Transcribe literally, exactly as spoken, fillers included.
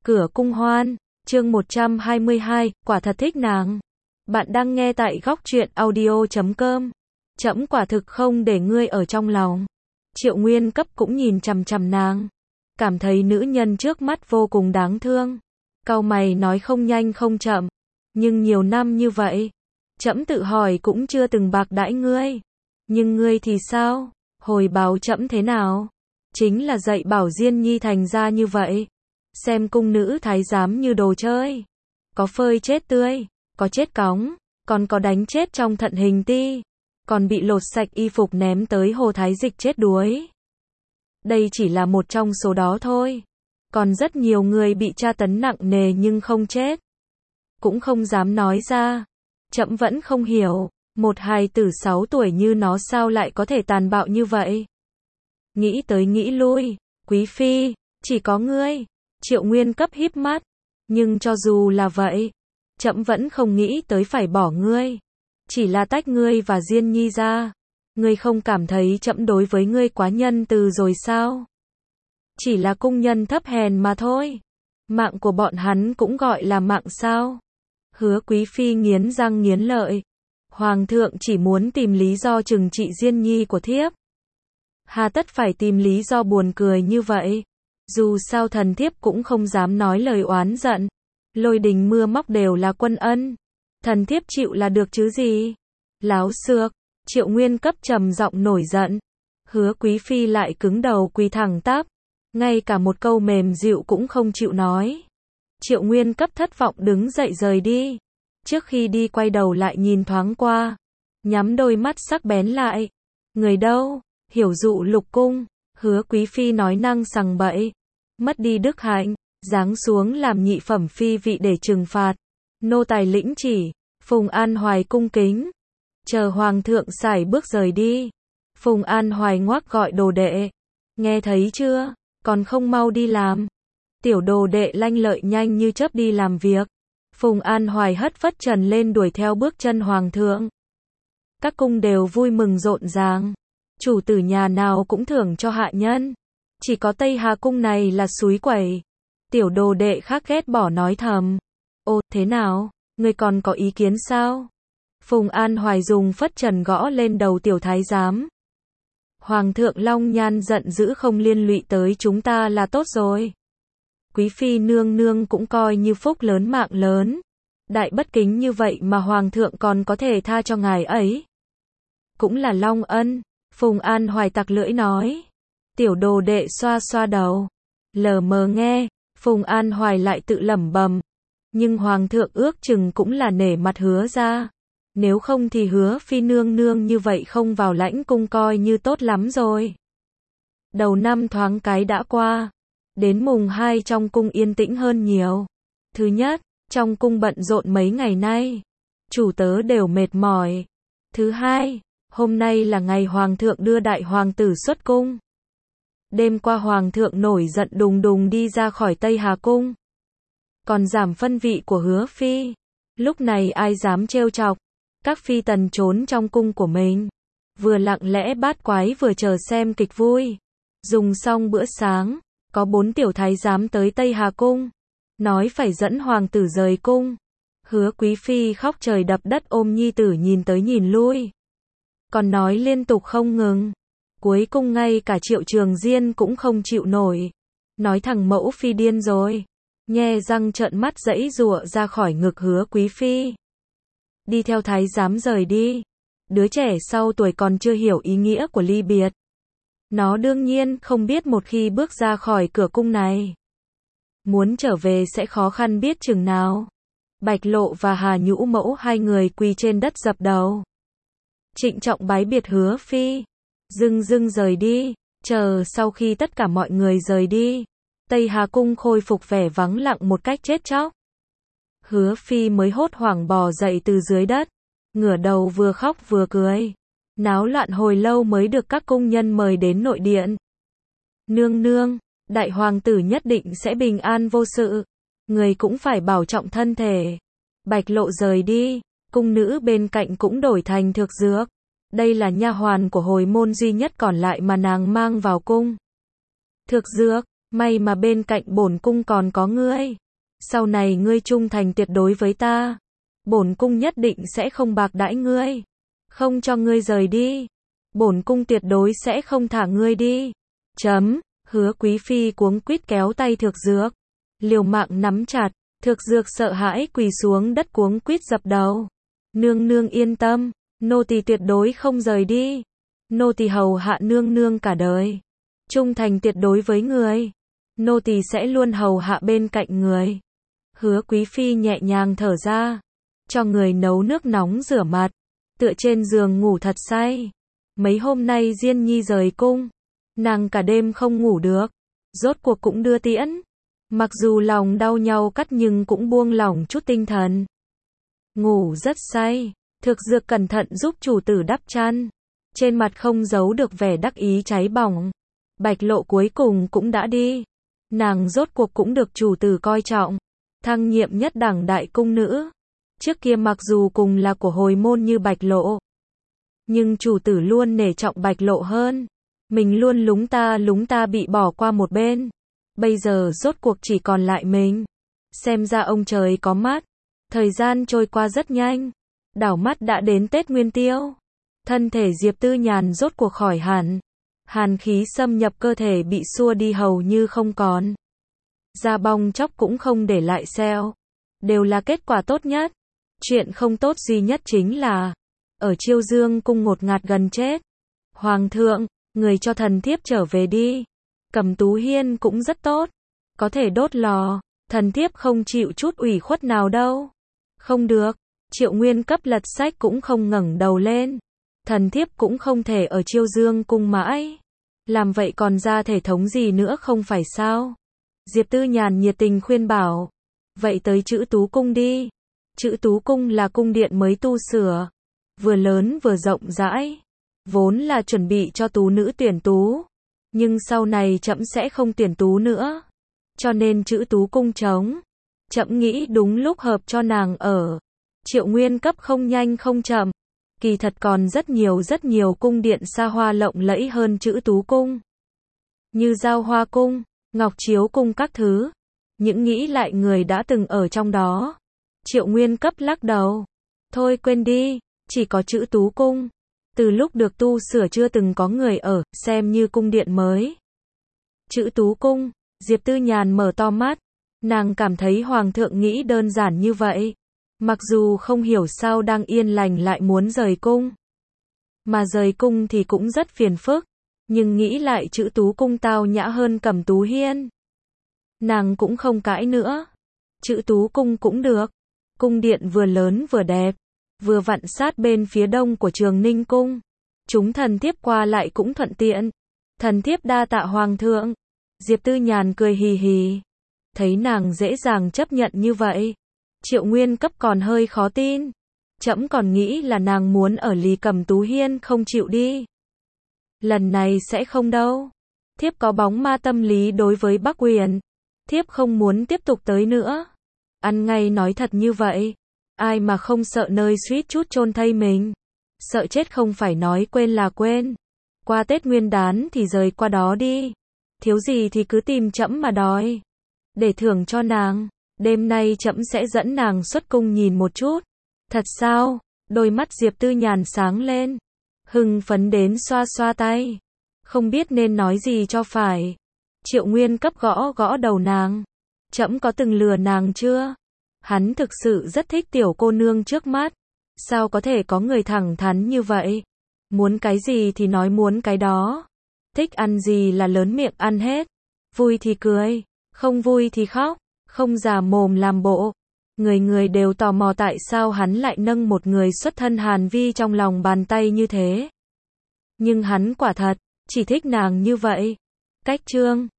Cửa cung hoan, chương một trăm hai mươi hai, quả thật thích nàng. Bạn đang nghe tại góc truyện audio chấm com. Trẫm quả thực không để ngươi ở trong lòng. Triệu Nguyên Cấp cũng nhìn chằm chằm nàng, cảm thấy nữ nhân trước mắt vô cùng đáng thương. Cau mày nói không nhanh không chậm, nhưng nhiều năm như vậy, trẫm tự hỏi cũng chưa từng bạc đãi ngươi. Nhưng ngươi thì sao? Hồi báo trẫm thế nào? Chính là dạy bảo Diên Nhi thành ra như vậy. Xem cung nữ thái giám như đồ chơi. Có phơi chết tươi, có chết cóng, còn có đánh chết trong thận hình ti, còn bị lột sạch y phục ném tới hồ thái dịch chết đuối. Đây chỉ là một trong số đó thôi. Còn rất nhiều người bị tra tấn nặng nề nhưng không chết, cũng không dám nói ra. Trẫm vẫn không hiểu, một hài tử sáu tuổi như nó sao lại có thể tàn bạo như vậy. Nghĩ tới nghĩ lui, quý phi, chỉ có ngươi. Triệu Nguyên Cấp híp mắt, nhưng cho dù là vậy, trẫm vẫn không nghĩ tới phải bỏ ngươi. Chỉ là tách ngươi và Diên Nhi ra. Ngươi không cảm thấy trẫm đối với ngươi quá nhân từ rồi sao? Chỉ là cung nhân thấp hèn mà thôi. Mạng của bọn hắn cũng gọi là mạng sao? Hứa quý phi nghiến răng nghiến lợi. Hoàng thượng chỉ muốn tìm lý do trừng trị Diên Nhi của thiếp. Hà tất phải tìm lý do buồn cười như vậy? Dù sao thần thiếp cũng không dám nói lời oán giận. Lôi đình mưa móc đều là quân ân. Thần thiếp chịu là được chứ gì? Láo xược. Triệu Nguyên Cấp trầm giọng nổi giận. Hứa quý phi lại cứng đầu quỳ thẳng tắp, ngay cả một câu mềm dịu cũng không chịu nói. Triệu Nguyên Cấp thất vọng đứng dậy rời đi. Trước khi đi quay đầu lại nhìn thoáng qua, nhắm đôi mắt sắc bén lại. Người đâu? Hiểu dụ lục cung. Hứa quý phi nói năng sằng bậy, mất đi đức hạnh, giáng xuống làm nhị phẩm phi vị để trừng phạt. Nô tài lĩnh chỉ. Phùng An Hoài cung kính, chờ hoàng thượng sải bước rời đi. Phùng An Hoài ngoác gọi đồ đệ. Nghe thấy chưa? Còn không mau đi làm. Tiểu đồ đệ lanh lợi nhanh như chớp đi làm việc. Phùng An Hoài hất phất trần lên đuổi theo bước chân hoàng thượng. Các cung đều vui mừng rộn ràng. Chủ tử nhà nào cũng thưởng cho hạ nhân. Chỉ có Tây Hà cung này là súi quẩy. Tiểu đồ đệ khác ghét bỏ nói thầm. Ô, thế nào? Ngươi còn có ý kiến sao? Phùng An Hoài dùng phất trần gõ lên đầu tiểu thái giám. Hoàng thượng Long Nhan giận dữ không liên lụy tới chúng ta là tốt rồi. Quý phi nương nương cũng coi như phúc lớn mạng lớn. Đại bất kính như vậy mà hoàng thượng còn có thể tha cho ngài ấy. Cũng là long ân. Phùng An Hoài tặc lưỡi nói. Tiểu đồ đệ xoa xoa đầu, lờ mờ nghe. Phùng An Hoài lại tự lẩm bẩm. Nhưng hoàng thượng ước chừng cũng là nể mặt hứa ra. Nếu không thì hứa phi nương nương như vậy không vào lãnh cung coi như tốt lắm rồi. Đầu năm thoáng cái đã qua. Đến mùng hai trong cung yên tĩnh hơn nhiều. Thứ nhất, trong cung bận rộn mấy ngày nay. Chủ tớ đều mệt mỏi. Thứ hai, hôm nay là ngày hoàng thượng đưa đại hoàng tử xuất cung. Đêm qua hoàng thượng nổi giận đùng đùng đi ra khỏi Tây Hà cung. Còn giảm phân vị của hứa phi. Lúc này ai dám trêu chọc. Các phi tần trốn trong cung của mình, vừa lặng lẽ bát quái vừa chờ xem kịch vui. Dùng xong bữa sáng, có bốn tiểu thái giám tới Tây Hà cung, nói phải dẫn hoàng tử rời cung. Hứa quý phi khóc trời đập đất ôm nhi tử nhìn tới nhìn lui, còn nói liên tục không ngừng. Cuối cùng ngay cả Triệu Trường Diên cũng không chịu nổi, nói thằng mẫu phi điên rồi, nhe răng trợn mắt giãy giụa ra khỏi ngực hứa quý phi. Đi theo thái giám rời đi. Đứa trẻ sau tuổi còn chưa hiểu ý nghĩa của ly biệt. Nó đương nhiên không biết một khi bước ra khỏi cửa cung này, muốn trở về sẽ khó khăn biết chừng nào. Bạch Lộ và Hà Nhũ Mẫu hai người quỳ trên đất dập đầu, trịnh trọng bái biệt hứa phi. Dưng dưng rời đi. Chờ sau khi tất cả mọi người rời đi, Tây Hà cung khôi phục vẻ vắng lặng một cách chết chóc. Hứa phi mới hốt hoảng bò dậy từ dưới đất, ngửa đầu vừa khóc vừa cười. Náo loạn hồi lâu mới được các cung nhân mời đến nội điện. Nương nương, đại hoàng tử nhất định sẽ bình an vô sự. Người cũng phải bảo trọng thân thể. Bạch Lộ rời đi, cung nữ bên cạnh cũng đổi thành Thược Dược. Đây là nha hoàn của hồi môn duy nhất còn lại mà nàng mang vào cung. Thược Dược, May mà bên cạnh bổn cung còn có ngươi. Sau này ngươi trung thành tuyệt đối với ta. Bổn cung nhất định sẽ không bạc đãi ngươi. Không cho ngươi rời đi. Bổn cung tuyệt đối sẽ không thả ngươi đi. Chấm, Hứa Quý Phi cuống quýt kéo tay Thược Dược. Liều mạng nắm chặt, Thược Dược sợ hãi quỳ xuống đất cuống quýt dập đầu. Nương nương yên tâm, nô tỳ tuyệt đối không rời đi. Nô tỳ hầu hạ nương nương cả đời. Trung thành tuyệt đối với người. Nô tỳ sẽ luôn hầu hạ bên cạnh người. Hứa Quý Phi nhẹ nhàng thở ra. Cho người nấu nước nóng rửa mặt. Tựa trên giường ngủ thật say. Mấy hôm nay Diên Nhi rời cung. Nàng cả đêm không ngủ được. Rốt cuộc cũng đưa tiễn. Mặc dù lòng đau nhau cắt nhưng cũng buông lỏng chút tinh thần. Ngủ rất say. Thược Dược cẩn thận giúp chủ tử đắp chăn. Trên mặt không giấu được vẻ đắc ý cháy bỏng. Bạch Lộ cuối cùng cũng đã đi. Nàng rốt cuộc cũng được chủ tử coi trọng. Thăng nhiệm nhất đẳng đại cung nữ. Trước kia mặc dù cùng là của hồi môn như Bạch Lộ. Nhưng chủ tử luôn nể trọng Bạch Lộ hơn. Mình luôn lúng ta lúng ta bị bỏ qua một bên. Bây giờ rốt cuộc chỉ còn lại mình. Xem ra ông trời có mắt. Thời gian trôi qua rất nhanh. Đảo mắt đã đến Tết Nguyên Tiêu. Thân thể Diệp Tư Nhàn rốt cuộc khỏi hẳn. Hàn khí xâm nhập cơ thể bị xua đi hầu như không còn. Da bong chóc cũng không để lại sẹo. Đều là kết quả tốt nhất. Chuyện không tốt duy nhất chính là ở Chiêu Dương cung ngột ngạt gần chết. Hoàng thượng, người cho thần thiếp trở về đi. Cẩm Tú Hiên cũng rất tốt. Có thể đốt lò. Thần thiếp không chịu chút ủy khuất nào đâu. Không được. Triệu Nguyên cấp lật sách cũng không ngẩng đầu lên. Thần thiếp cũng không thể ở Chiêu Dương cung mãi. Làm vậy còn ra thể thống gì nữa không phải sao? Diệp Tư Nhàn nhiệt tình khuyên bảo. Vậy tới Chữ Tú cung đi. Chữ Tú cung là cung điện mới tu sửa. Vừa lớn vừa rộng rãi. Vốn là chuẩn bị cho tú nữ tuyển tú. Nhưng sau này trẫm sẽ không tuyển tú nữa. Cho nên Chữ Tú cung trống. Trẫm nghĩ đúng lúc hợp cho nàng ở. Triệu Nguyên cấp không nhanh không chậm. Kỳ thật còn rất nhiều rất nhiều cung điện xa hoa lộng lẫy hơn Chữ Tú cung. Như Giao Hoa cung, Ngọc Chiếu cung các thứ. Những nghĩ lại người đã từng ở trong đó. Triệu Nguyên cấp lắc đầu. Thôi quên đi, chỉ có Chữ Tú cung. Từ lúc được tu sửa chưa từng có người ở, xem như cung điện mới. Chữ Tú cung, Diệp Tư Nhàn mở to mắt. Nàng cảm thấy Hoàng thượng nghĩ đơn giản như vậy. Mặc dù không hiểu sao đang yên lành lại muốn rời cung. Mà rời cung thì cũng rất phiền phức. Nhưng nghĩ lại Chữ Tú cung tao nhã hơn Cẩm Tú Hiên. Nàng cũng không cãi nữa. Chữ Tú cung cũng được. Cung điện vừa lớn vừa đẹp. Vừa vặn sát bên phía đông của Trường Ninh cung. Chúng thần thiếp qua lại cũng thuận tiện. Thần thiếp đa tạ Hoàng thượng. Diệp Tư Nhàn cười hì hì. Thấy nàng dễ dàng chấp nhận như vậy. Triệu Nguyên cấp còn hơi khó tin. Trẫm còn nghĩ là nàng muốn ở lì Cẩm Tú Hiên không chịu đi. Lần này sẽ không đâu. Thiếp có bóng ma tâm lý đối với Bắc Huyền. Thiếp không muốn tiếp tục tới nữa. Ăn ngay nói thật như vậy. Ai mà không sợ nơi suýt chút chôn thây mình. Sợ chết không phải nói quên là quên. Qua Tết Nguyên đán thì rời qua đó đi. Thiếu gì thì cứ tìm trẫm mà đòi. Để thưởng cho nàng. Đêm nay trẫm sẽ dẫn nàng xuất cung nhìn một chút. Thật sao? Đôi mắt Diệp Tư Nhàn sáng lên. Hưng phấn đến xoa xoa tay. Không biết nên nói gì cho phải. Triệu Nguyên cấp gõ gõ đầu nàng. Trẫm có từng lừa nàng chưa? Hắn thực sự rất thích tiểu cô nương trước mắt. Sao có thể có người thẳng thắn như vậy? Muốn cái gì thì nói muốn cái đó. Thích ăn gì là lớn miệng ăn hết. Vui thì cười, không vui thì khóc, không già mồm làm bộ. Người người đều tò mò tại sao hắn lại nâng một người xuất thân Hàn Vi trong lòng bàn tay như thế. Nhưng hắn quả thật, chỉ thích nàng như vậy. Cách chương